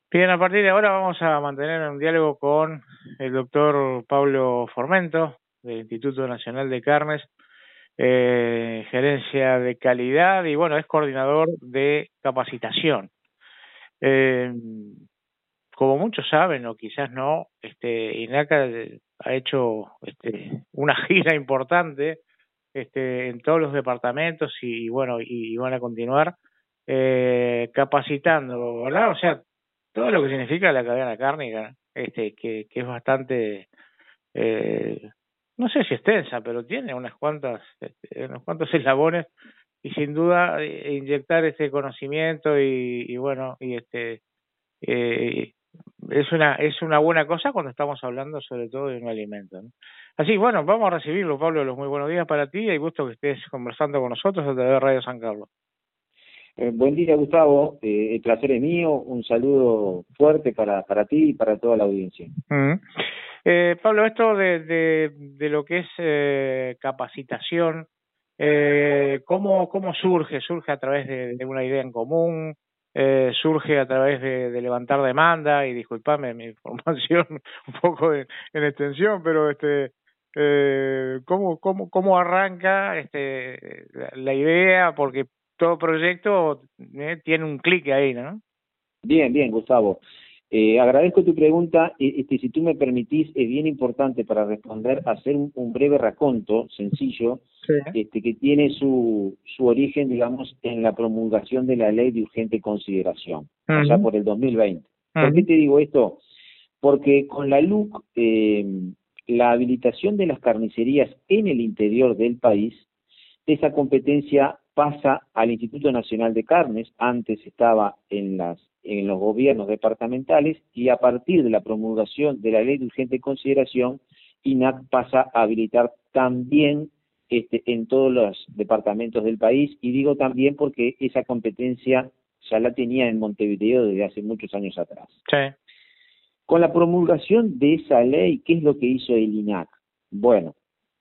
Bien, a partir de ahora vamos a mantener un diálogo con el doctor Pablo Formento, del Instituto Nacional de Carnes, gerencia de calidad y bueno, es coordinador de capacitación. Eh, Como muchos saben, o quizás no, INACA ha hecho una gira importante en todos los departamentos y bueno, y van a continuar capacitando, ¿verdad? O sea, todo lo que significa la cadena cárnica, que es bastante, eh, no sé si extensa, pero tiene unos cuantos eslabones y sin duda inyectar ese conocimiento y bueno, eh, es una buena cosa cuando estamos hablando sobre todo de un alimento, ¿no? Así, bueno, vamos a recibirlo, Pablo, los muy buenos días para ti y gusto que estés conversando con nosotros a través de Radio San Carlos. Buen día, Gustavo. El placer es mío. Un saludo fuerte para ti y para toda la audiencia. Mm. Pablo, esto de lo que es capacitación, ¿cómo surge? ¿Surge a través de una idea en común? ¿Surge a través de levantar demanda? Y disculpame mi información un poco en extensión, pero ¿cómo arranca la idea? Porque todo proyecto tiene un clic ahí, ¿no? Bien, bien, Gustavo. Agradezco tu pregunta. Si tú me permitís, es bien importante para responder hacer un breve raconto sencillo, Sí. que tiene su origen, digamos, en la promulgación de la Ley de Urgente Consideración, allá Ujú, por el 2020. ¿Por qué ujú, te digo esto? Porque con la LUC, la habilitación de las carnicerías en el interior del país, esa competencia pasa al Instituto Nacional de Carnes. Antes estaba en los gobiernos departamentales, y a partir de la promulgación de la Ley de Urgente Consideración, INAC pasa a habilitar también en todos los departamentos del país. Y digo también porque esa competencia ya la tenía en Montevideo desde hace muchos años atrás. sí. Con la promulgación de esa ley, ¿qué es lo que hizo el INAC? Bueno,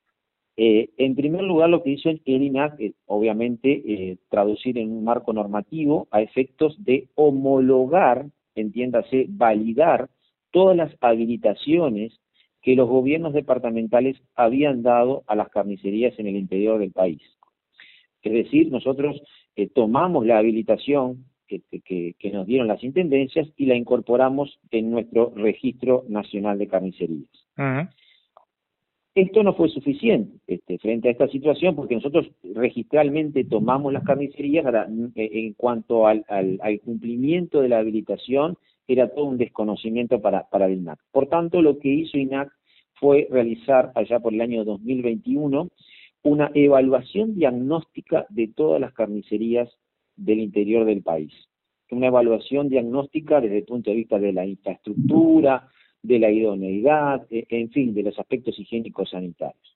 en primer lugar, lo que hizo el INAC es, obviamente, traducir en un marco normativo a efectos de homologar, entiéndase, validar todas las habilitaciones que los gobiernos departamentales habían dado a las carnicerías en el interior del país. Es decir, nosotros tomamos la habilitación que nos dieron las intendencias y la incorporamos en nuestro Registro Nacional de Carnicerías. Ujú. Esto no fue suficiente frente a esta situación, porque nosotros registralmente tomamos las carnicerías. En cuanto al cumplimiento de la habilitación, era todo un desconocimiento para el INAC. Por tanto, lo que hizo INAC fue realizar allá por el año 2021 una evaluación diagnóstica de todas las carnicerías del interior del país. Una evaluación diagnóstica desde el punto de vista de la infraestructura, de la idoneidad, en fin, de los aspectos higiénicos sanitarios.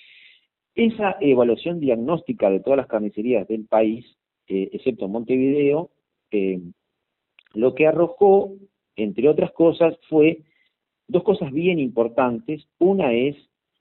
Esa evaluación diagnóstica de todas las carnicerías del país, excepto Montevideo, lo que arrojó, entre otras cosas, fue dos cosas bien importantes. Una es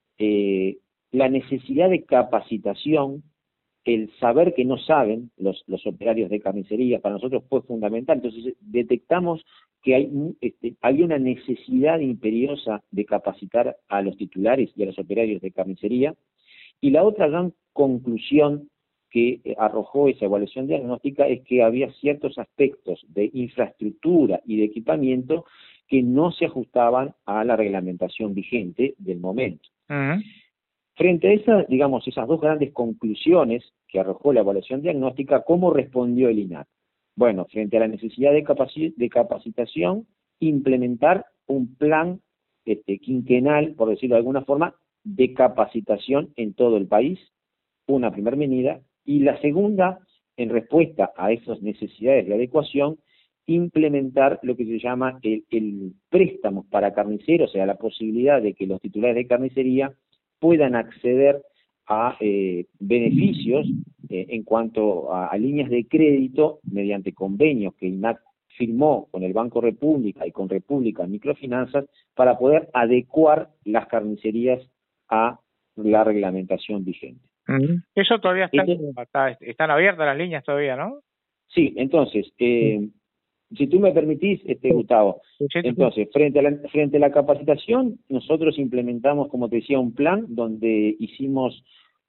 la necesidad de capacitación. El saber que no saben los operarios de carnicería para nosotros fue fundamental. Entonces detectamos que había una necesidad imperiosa de capacitar a los titulares y a los operarios de carnicería. Y la otra gran conclusión que arrojó esa evaluación diagnóstica es que había ciertos aspectos de infraestructura y de equipamiento que no se ajustaban a la reglamentación vigente del momento. Ujú. Frente a esas, digamos, esas dos grandes conclusiones que arrojó la evaluación diagnóstica, ¿cómo respondió el INAC? Bueno, frente a la necesidad de capacitación, implementar un plan quinquenal, por decirlo de alguna forma, de capacitación en todo el país, una primera medida. Y la segunda, en respuesta a esas necesidades de adecuación, implementar lo que se llama el préstamo para carniceros, o sea, la posibilidad de que los titulares de carnicería puedan acceder a beneficios en cuanto a líneas de crédito mediante convenios que INAC firmó con el Banco República y con República Microfinanzas, para poder adecuar las carnicerías a la reglamentación vigente. Eso todavía Esto, están abiertas las líneas todavía, ¿no? sí, entonces, Si tú me permitís, Gustavo, Sí, sí, sí. entonces, frente a la capacitación, nosotros implementamos, como te decía, un plan donde hicimos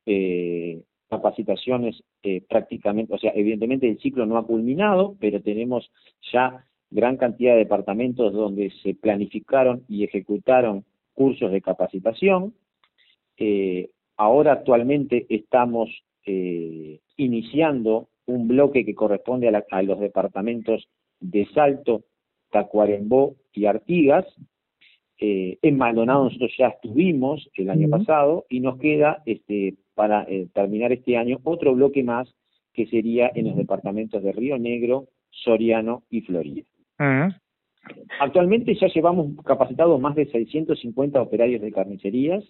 capacitaciones prácticamente, o sea, evidentemente el ciclo no ha culminado, pero tenemos ya gran cantidad de departamentos donde se planificaron y ejecutaron cursos de capacitación. Ahora actualmente estamos iniciando un bloque que corresponde a los departamentos de Salto, Tacuarembó y Artigas. En Maldonado nosotros ya estuvimos el año pasado y nos queda para terminar este año otro bloque más que sería en los departamentos de Río Negro, Soriano y Florida. Actualmente ya llevamos capacitados más de 650 operarios de carnicerías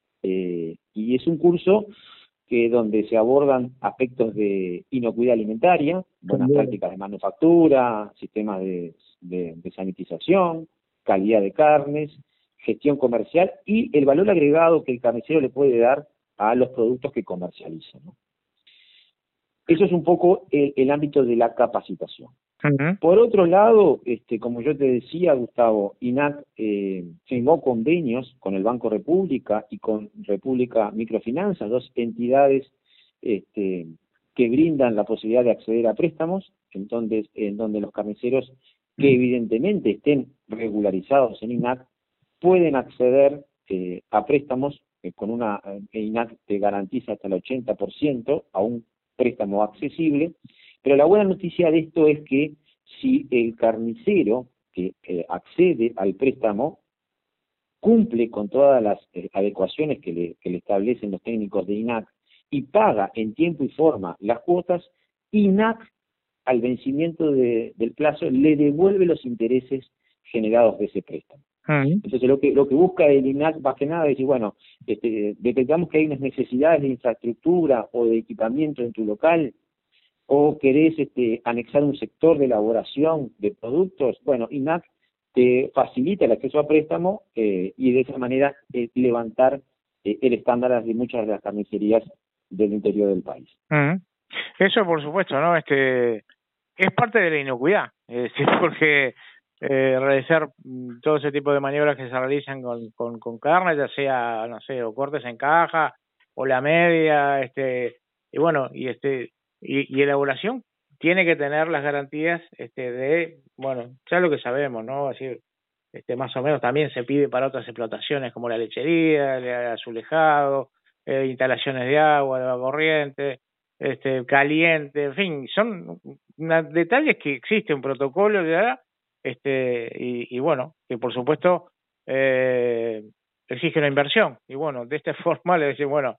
y es un curso donde se abordan aspectos de inocuidad alimentaria, buenas prácticas de manufactura, sistemas de sanitización, calidad de carnes, gestión comercial y el valor agregado que el carnicero le puede dar a los productos que comercializa, ¿no? Eso es un poco el ámbito de la capacitación. Por otro lado, como yo te decía, Gustavo, INAC firmó convenios con el Banco República y con República Microfinanzas, dos entidades que brindan la posibilidad de acceder a préstamos, en donde los carniceros que evidentemente estén regularizados en INAC pueden acceder a préstamos con una INAC te garantiza hasta el 80% a un préstamo accesible, pero la buena noticia de esto es que si el carnicero que accede al préstamo cumple con todas las adecuaciones que le establecen los técnicos de INAC y paga en tiempo y forma las cuotas, INAC al vencimiento del plazo le devuelve los intereses generados de ese préstamo. Entonces lo que busca el INAC más que nada es decir, bueno, detectamos que hay unas necesidades de infraestructura o de equipamiento en tu local, o querés anexar un sector de elaboración de productos, bueno, INAC te facilita el acceso a préstamo y de esa manera levantar el estándar de muchas de las carnicerías del interior del país. Eso por supuesto, ¿no? Es parte de la inocuidad, porque realizar todo ese tipo de maniobras que se realizan con carne, ya sea, no sé, o cortes en caja, o la media, y bueno, y elaboración tiene que tener las garantías de, bueno, ya lo que sabemos, ¿no? Así, más o menos también se pide para otras explotaciones como la lechería, el azulejado, instalaciones de agua, de agua corriente, caliente, en fin, son detalles que existe un protocolo ya, y bueno, que por supuesto exige una inversión, y bueno, de esta forma le decís, bueno,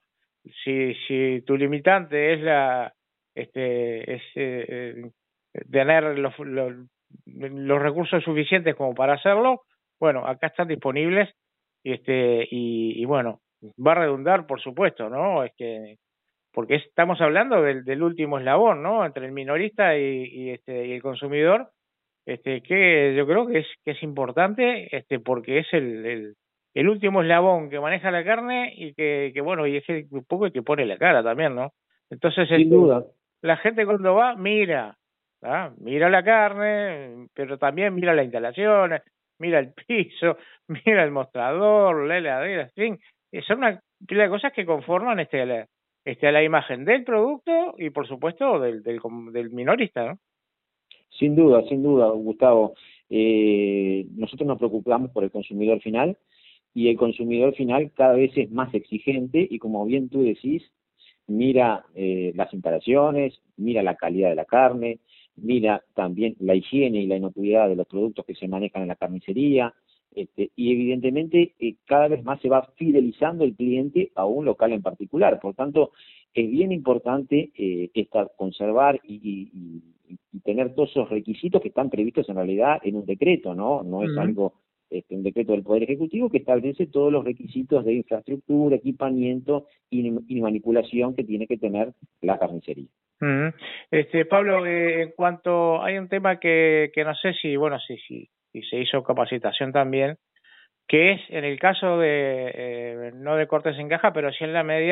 si tu limitante es tener los recursos suficientes como para hacerlo, bueno, acá están disponibles, y bueno, va a redundar, por supuesto, ¿no? Porque estamos hablando del último eslabón, ¿no? Entre el minorista y el consumidor, que yo creo que es importante, porque es el último eslabón que maneja la carne y que bueno, y es un poco el que pone la cara también, ¿no? Entonces, sin duda, la gente cuando va mira la carne, pero también mira las instalaciones, mira el piso, mira el mostrador, la heladera, en fin, son una pila de cosas que conforman la imagen del producto y por supuesto del minorista, ¿no? Sin duda, Gustavo. Nosotros nos preocupamos por el consumidor final y el consumidor final cada vez es más exigente y como bien tú decís, mira las instalaciones, mira la calidad de la carne, mira también la higiene y la inocuidad de los productos que se manejan en la carnicería, y evidentemente cada vez más se va fidelizando el cliente a un local en particular. Por tanto, es bien importante conservar y tener todos esos requisitos que están previstos en realidad en un decreto, ¿no? No es algo, un decreto del Poder Ejecutivo que establece todos los requisitos de infraestructura, equipamiento y manipulación que tiene que tener la carnicería. Pablo, en cuanto hay un tema que no sé si, bueno, si se hizo capacitación también, que es en el caso de, no de cortes en caja, pero sí en la media,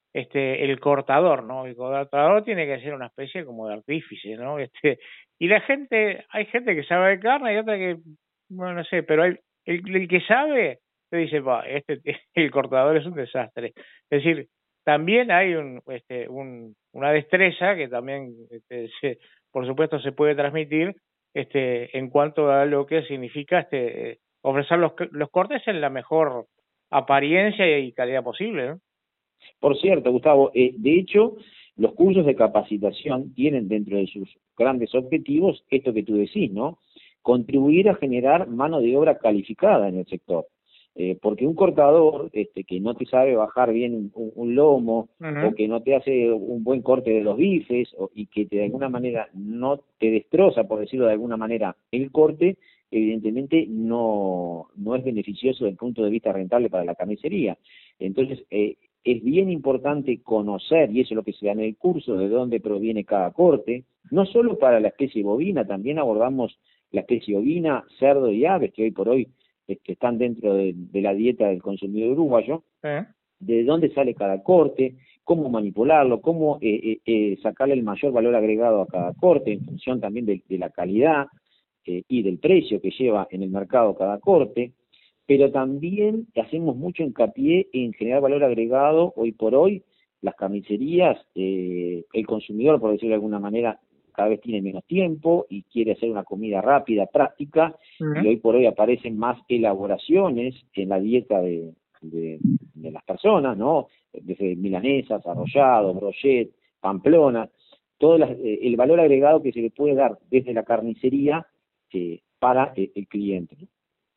el cortador, ¿no? El cortador tiene que ser una especie como de artífice, ¿no? Y hay gente que sabe de carne y otra que, bueno, no sé, pero el que sabe te dice, va, el cortador es un desastre. Es decir, también hay una destreza que también, por supuesto, se puede transmitir, en cuanto a lo que significa, ofrecer los cortes en la mejor apariencia y calidad posible, ¿no? Por cierto, Gustavo, de hecho, los cursos de capacitación tienen dentro de sus grandes objetivos esto que tú decís, ¿no? Contribuir a generar mano de obra calificada en el sector. Porque un cortador que no te sabe bajar bien un lomo, o que no te hace un buen corte de los bifes, y que de alguna manera no te destroza, por decirlo de alguna manera, el corte, evidentemente no es beneficioso desde el punto de vista rentable para la carnicería. Entonces, es bien importante conocer, y eso es lo que se da en el curso, de dónde proviene cada corte, no solo para la especie bovina, también abordamos la especie ovina, cerdo y aves, que hoy por hoy están dentro de la dieta del consumidor uruguayo, de dónde sale cada corte, cómo manipularlo, cómo sacarle el mayor valor agregado a cada corte, en función también de la calidad y del precio que lleva en el mercado cada corte. Pero también hacemos mucho hincapié en generar valor agregado. Hoy por hoy, las carnicerías, el consumidor, por decirlo de alguna manera, cada vez tiene menos tiempo y quiere hacer una comida rápida, práctica, y hoy por hoy aparecen más elaboraciones en la dieta de las personas, ¿no? Desde milanesas, arrollados, brochet, pamplona, todo el valor agregado que se le puede dar desde la carnicería para el cliente, ¿no?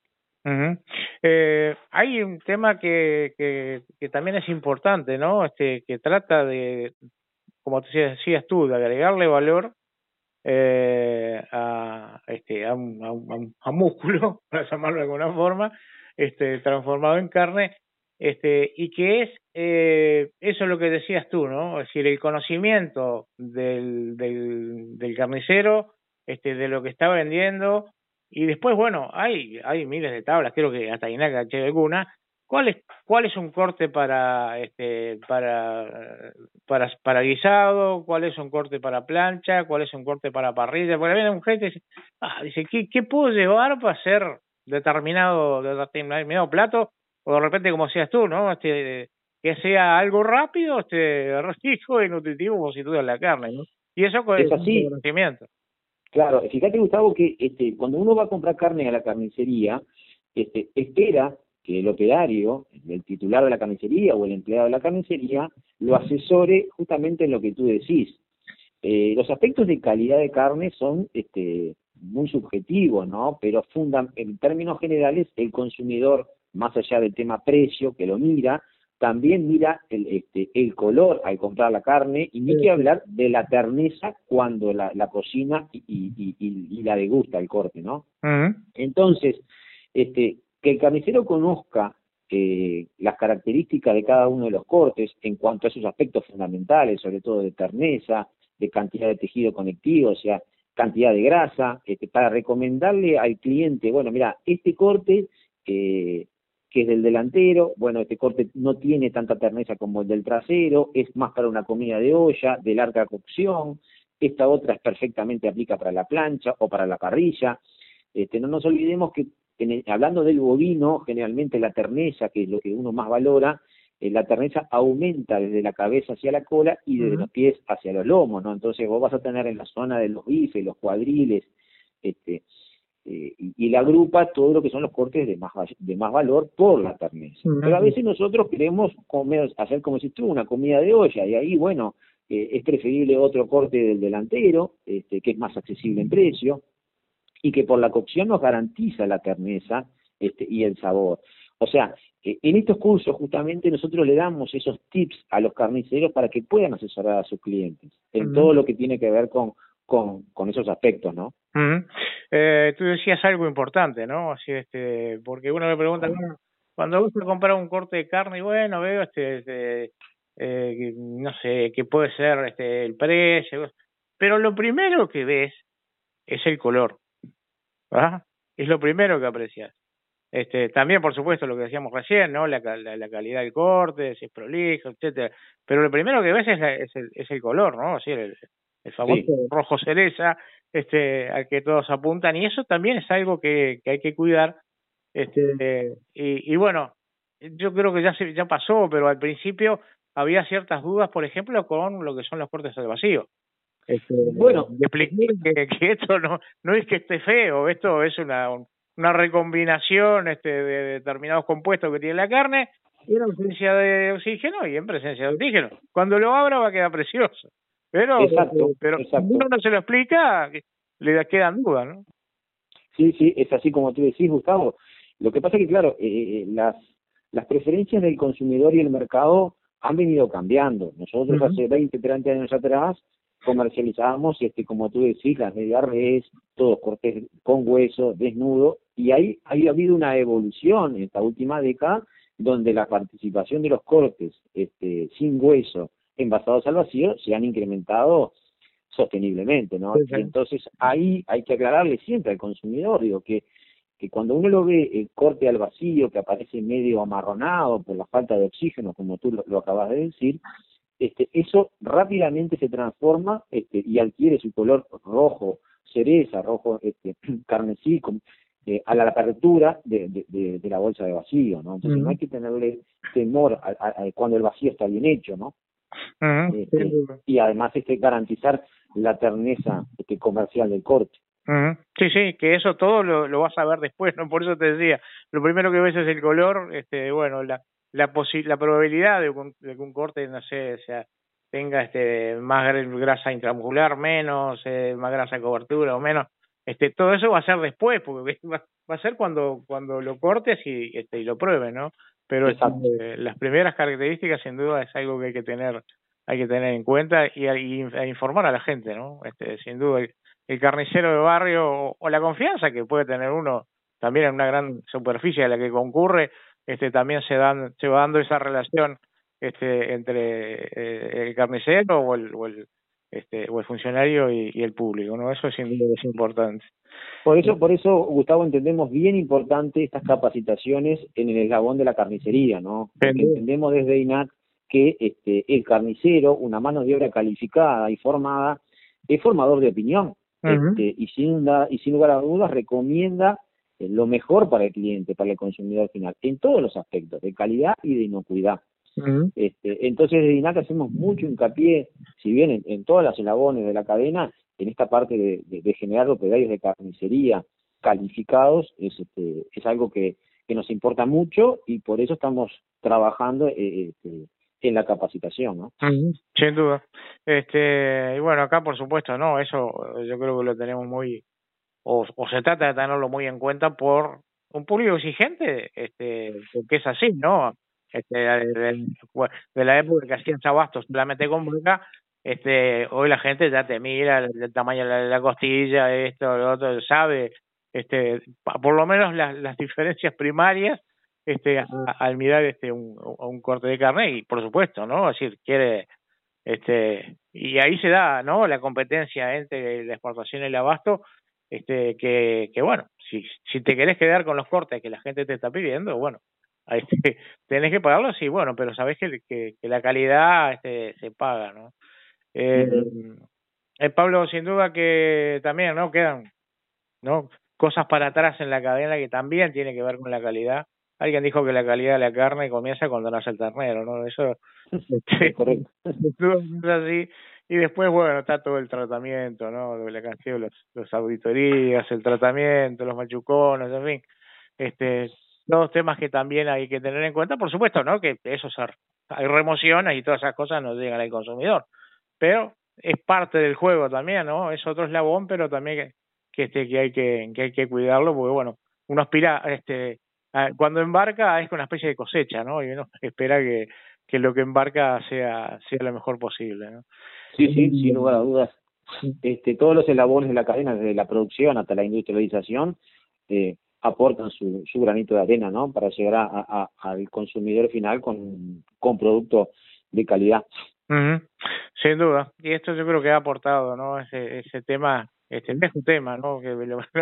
Hay un tema que también es importante, ¿no? Que trata de, como te decías tú, de agregarle valor a músculo, para llamarlo de alguna forma, transformado en carne, y que eso es lo que decías tú, ¿no? Es decir, el conocimiento del carnicero, de lo que está vendiendo, y después, bueno, hay miles de tablas, creo que hasta Inaca caché alguna. ¿Cuál es un corte para guisado? ¿Cuál es un corte para plancha? ¿Cuál es un corte para parrilla? Porque viene un gente y dice, ¿qué puedo llevar para hacer determinado plato? O de repente, como decías tú, ¿no? Que sea algo rápido, rico y nutritivo, como si tú en la carne, ¿no? Y eso con Es el así. conocimiento. Claro, fíjate, Gustavo, que cuando uno va a comprar carne a la carnicería, espera que el operario, el titular de la carnicería o el empleado de la carnicería, lo asesore justamente en lo que tú decís. Los aspectos de calidad de carne son muy subjetivos, ¿no? Pero en términos generales, el consumidor, más allá del tema precio, que lo mira, también mira el color al comprar la carne, y ni que hablar de la terneza cuando la cocina y la degusta el corte, ¿no? Entonces, que el carnicero conozca las características de cada uno de los cortes en cuanto a esos aspectos fundamentales, sobre todo de terneza, de cantidad de tejido conectivo, o sea, cantidad de grasa, para recomendarle al cliente, bueno, mira, este corte que es del delantero, bueno, este corte no tiene tanta terneza como el del trasero, es más para una comida de olla, de larga cocción, esta otra es perfectamente aplica para la plancha o para la parrilla. No nos olvidemos que hablando del bovino, generalmente la terneza, que es lo que uno más valora, la terneza aumenta desde la cabeza hacia la cola y desde los pies hacia los lomos, ¿no? Entonces vos vas a tener en la zona de los bifes, los cuadriles, y la agrupa todo lo que son los cortes de más valor por la terneza. Pero a veces nosotros queremos hacer, como si tú, una comida de olla, y ahí, bueno, es preferible otro corte del delantero, que es más accesible en precio, y que por la cocción nos garantiza la terneza y el sabor. O sea, en estos cursos justamente nosotros le damos esos tips a los carniceros para que puedan asesorar a sus clientes en todo lo que tiene que ver con esos aspectos, ¿no? Tú decías algo importante, ¿no? Así, porque uno me pregunta, bueno, cuando vas a comprar un corte de carne, y bueno, veo no sé, qué puede ser el precio, pero lo primero que ves es el color, ¿verdad? Es lo primero que aprecias. También, por supuesto, lo que decíamos recién, ¿no? La calidad del corte, si es prolijo, etcétera. Pero lo primero que ves es el color, ¿no? Así, el famoso Sí, rojo cereza, al que todos apuntan, y eso también es algo que hay que cuidar. Y bueno, yo creo que ya pasó, pero al principio había ciertas dudas, por ejemplo, con lo que son los cortes al vacío. bueno, De explicar que esto no es que esté feo, esto es una recombinación de determinados compuestos que tiene la carne en ausencia de oxígeno y en presencia de oxígeno. Cuando lo abra va a quedar precioso. exacto, Pero si exacto. uno no se lo explica, le quedan dudas, ¿no? Sí, sí, es así como tú decís, Gustavo. Lo que pasa es que, claro, las preferencias del consumidor y el mercado han venido cambiando. Nosotros Ujú. hace 20, 30 años atrás comercializábamos, como tú decís, las media res, todos cortes con hueso, desnudo, y ahí ha habido una evolución en esta última década donde la participación de los cortes sin hueso envasados al vacío se han incrementado sosteniblemente, ¿no? Sí, Y sí. entonces ahí hay que aclararle siempre al consumidor, digo, que cuando uno lo ve el corte al vacío, que aparece medio amarronado por la falta de oxígeno, como tú lo acabas de decir, eso rápidamente se transforma y adquiere su color rojo cereza, rojo carmesí, a la apertura de la bolsa de vacío, ¿no? Entonces no hay Ujú. que tenerle temor cuando el vacío está bien hecho, ¿no? Ujú. Sin este, duda. y además garantizar la terneza comercial del corte. Ujú. Sí, sí, que eso todo lo vas a ver después, ¿no? Por eso te decía, lo primero que ves es el color, bueno, la probabilidad de que un corte, no sé, o sea, tenga más grasa intramuscular, menos, más grasa de cobertura o menos, todo eso va a ser después, porque va a ser cuando lo cortes y lo pruebes, ¿no? Pero Exacto. las primeras características sin duda es algo que hay que tener en cuenta e informar a la gente, ¿no? Sin duda el carnicero de barrio o la confianza que puede tener uno también en una gran superficie a la que concurre, también se va dando esa relación entre el carnicero o el funcionario y el público, ¿no? Eso sin duda es importante. Por eso, Gustavo, entendemos bien importante estas capacitaciones en el eslabón de la carnicería, ¿no? Porque Sin entendemos desde INAT que el carnicero, una mano de obra calificada y formada, es formador de opinión, duda. y sin lugar a dudas recomienda lo mejor para el cliente, para el consumidor final, en todos los aspectos, de calidad y de inocuidad. Ujú. Entonces, desde INAC hacemos mucho hincapié, si bien en todas las eslabones de la cadena, en esta parte de generar operarios de carnicería calificados, es algo que nos importa mucho y por eso estamos trabajando en la capacitación, ¿no? Ujú. Sin duda. Y bueno, acá por supuesto, no, eso yo creo que lo tenemos o se trata de tenerlo muy en cuenta por un público exigente, porque es así, ¿no? De la época que hacían chabastos solamente con boca, hoy la gente ya te mira el tamaño de la costilla, esto, lo otro, sabe, por lo menos las diferencias primarias, al mirar un corte de carne y por supuesto, ¿no? Es decir, y ahí se da, ¿no? La competencia entre la exportación y el abasto, que bueno, si te querés quedar con los cortes que la gente te está pidiendo, bueno, ahí tenés que pagarlos, sí, bueno, pero sabés que la calidad se paga, ¿no? Eh, Ujú. Pablo, sin duda que también, ¿no? Quedan, ¿no? Cosas para atrás en la cadena que también tiene que ver con la calidad. Alguien dijo que la calidad de la carne comienza cuando nace el ternero, ¿no? Eso Es correcto. es así. Y después, bueno, está todo el tratamiento, ¿no? De la canción, los auditorías, el tratamiento, los machucones, en fin. Todos temas que también hay que tener en cuenta. Por supuesto, ¿no? Que eso hay remociones y todas esas cosas no llegan al consumidor. Pero es parte del juego también, ¿no? Es otro eslabón, pero también que hay que cuidarlo, porque bueno, uno aspira, cuando embarca es una especie de cosecha, ¿no? Y uno espera que lo que embarca sea lo mejor posible, ¿no? Sí, sí, sin lugar a dudas. Todos los eslabones de la cadena, desde la producción hasta la industrialización, aportan su granito de arena, ¿no? Para llegar al consumidor final con producto de calidad. Ujú. Sin duda. Y esto yo creo que ha aportado, ¿no? Ese tema, no es un tema, ¿no?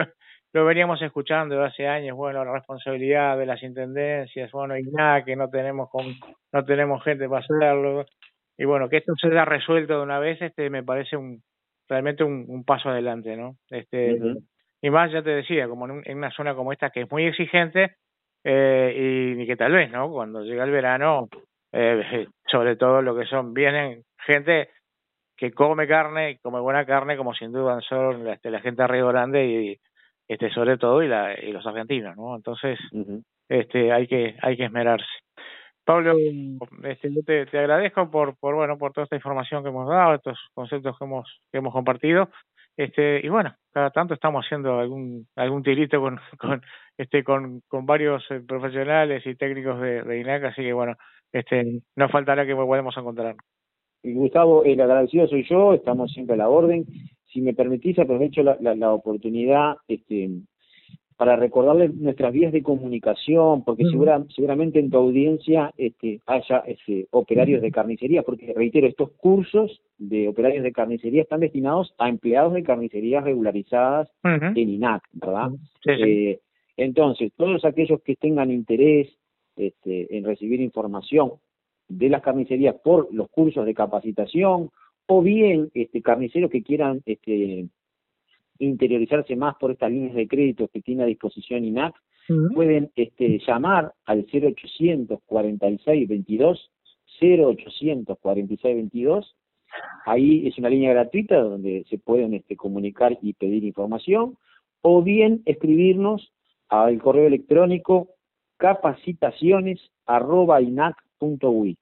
lo veníamos escuchando de hace años, bueno, la responsabilidad de las intendencias, bueno, y nada, que no tenemos gente para hacerlo, y bueno, que esto se haya resuelto de una vez, me parece realmente un paso adelante, ¿no? Y más, ya te decía, como en una zona como esta que es muy exigente, y que tal vez, ¿no? Cuando llega el verano, sobre todo lo que vienen gente que come carne, come buena carne, como sin duda son la gente de Río Grande y sobre todo y los argentinos, ¿no? Entonces, hay que esmerarse. Pablo, yo te agradezco por toda esta información que hemos dado, estos conceptos que hemos compartido. Y bueno, cada tanto estamos haciendo algún tirito con varios profesionales y técnicos de INAC, así que bueno, no faltará que podamos encontrar. Y Gustavo, el agradecido soy yo, estamos siempre a la orden. Si me permitís, aprovecho la oportunidad para recordarles nuestras vías de comunicación, porque seguramente en tu audiencia haya operarios de carnicería, porque reitero, estos cursos de operarios de carnicería están destinados a empleados de carnicerías regularizadas en INAC, ¿verdad? Sí. Entonces, todos aquellos que tengan interés en recibir información de las carnicerías por los cursos de capacitación, o bien carniceros que quieran interiorizarse más por estas líneas de crédito que tiene a disposición INAC, pueden llamar al 0800 46 22, 0800 46 22. Ahí es una línea gratuita donde se pueden comunicar y pedir información, o bien escribirnos al correo electrónico capacitaciones@inac.uy,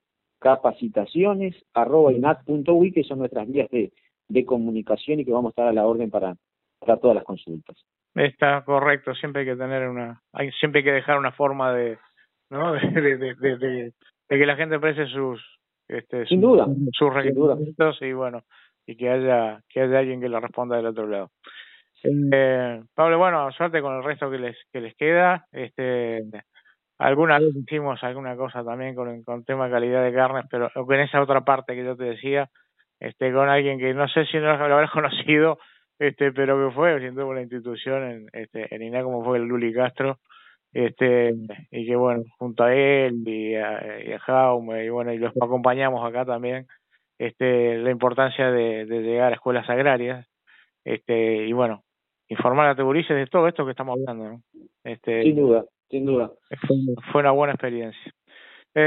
capacitaciones@inac.uy, que son nuestras vías de comunicación y que vamos a estar a la orden para todas las consultas. Está correcto, siempre hay que tener siempre hay que dejar una forma de, ¿no? de que la gente preste sus requerimientos y bueno, y que haya alguien que lo responda del otro lado. Pablo, bueno, suerte con el resto que les queda. Alguna vez hicimos alguna cosa también con tema de calidad de carnes, pero en esa otra parte que yo te decía, con alguien que no sé si no lo habrás conocido, pero que fue sin duda una institución en INAC, como fue el Luli Castro, y que bueno, junto a él y a Jaume, y bueno, y los acompañamos acá también, la importancia de llegar a escuelas agrarias, y bueno, informar a Teburices de todo esto que estamos hablando, ¿no? Sin duda. Fue una buena experiencia.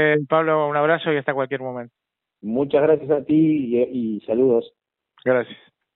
Pablo, un abrazo y hasta cualquier momento. Muchas gracias a ti y saludos. Gracias.